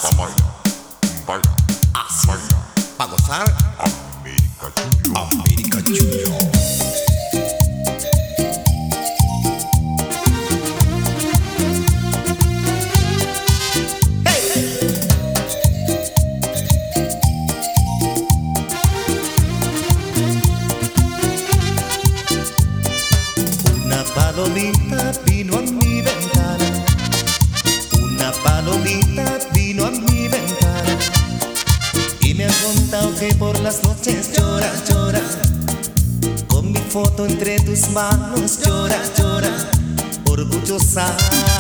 baila, baila, baila. Pa' gozar, América Junior. América Junior. Una palomita vino a mi ventana, una palomita vino a mi ventana y me ha contado que por las noches llora, llora, con mi foto entre tus manos llora, llora, orgullosa,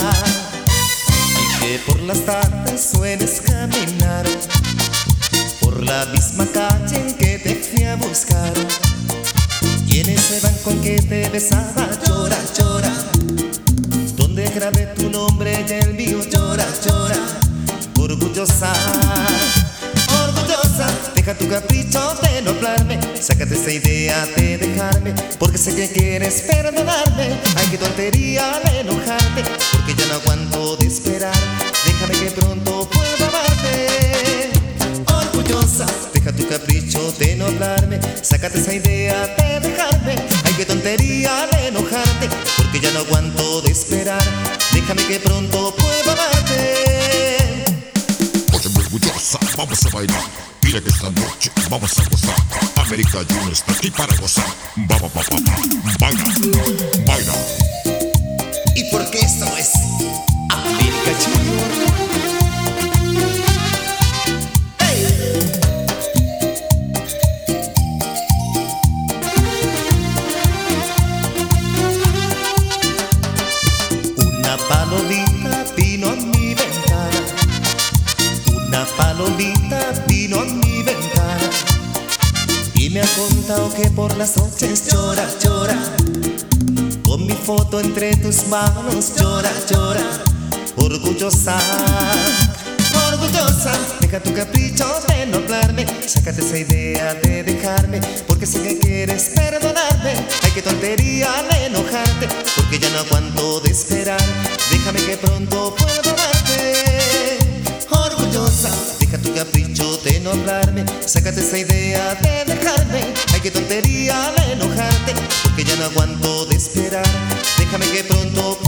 y que por las tardes sueles caminar por la misma calle en que te fui a buscar. Y en ese banco en que te besaba llora, llora, donde grabé tu nombre y el mío llora, llora, orgullosa, orgullosa. Deja tu capricho de no hablarme, sácate esa idea de dejarme, porque sé que quieres perdonarme. Ay, qué tontería de enojarte, porque ya no aguanto de esperar. Déjame que pronto pueda amarte. Orgullosa, deja tu capricho de no hablarme, sácate esa idea de dejarme. Ay, qué tontería de enojarte, porque ya no aguanto de esperar. Déjame que pronto pueda amarte. Oye, muy orgullosa, vamos a bailar. Mira que esta noche vamos a gozar. América Junior está aquí para gozar. Vamos, baila, baila. Y porque esto es América Junior. Una palomita vino a mi ventana, una palomita vino a mi ventana y me ha contado que por las noches llora, llora, con mi foto entre tus manos llora, llora, orgullosa, orgullosa. Deja tu capricho de no hablarme, sácate esa idea de dejarme, porque sé que quieres perdonarme. Ay, qué tontería de enojarte, porque ya no aguanto de esperar. Déjame que pronto pueda amarte. Orgullosa, deja tu capricho de no hablarme, sácate esa idea de dejarme. Ay, qué tontería de enojarte, porque ya no aguanto de esperar. Déjame que pronto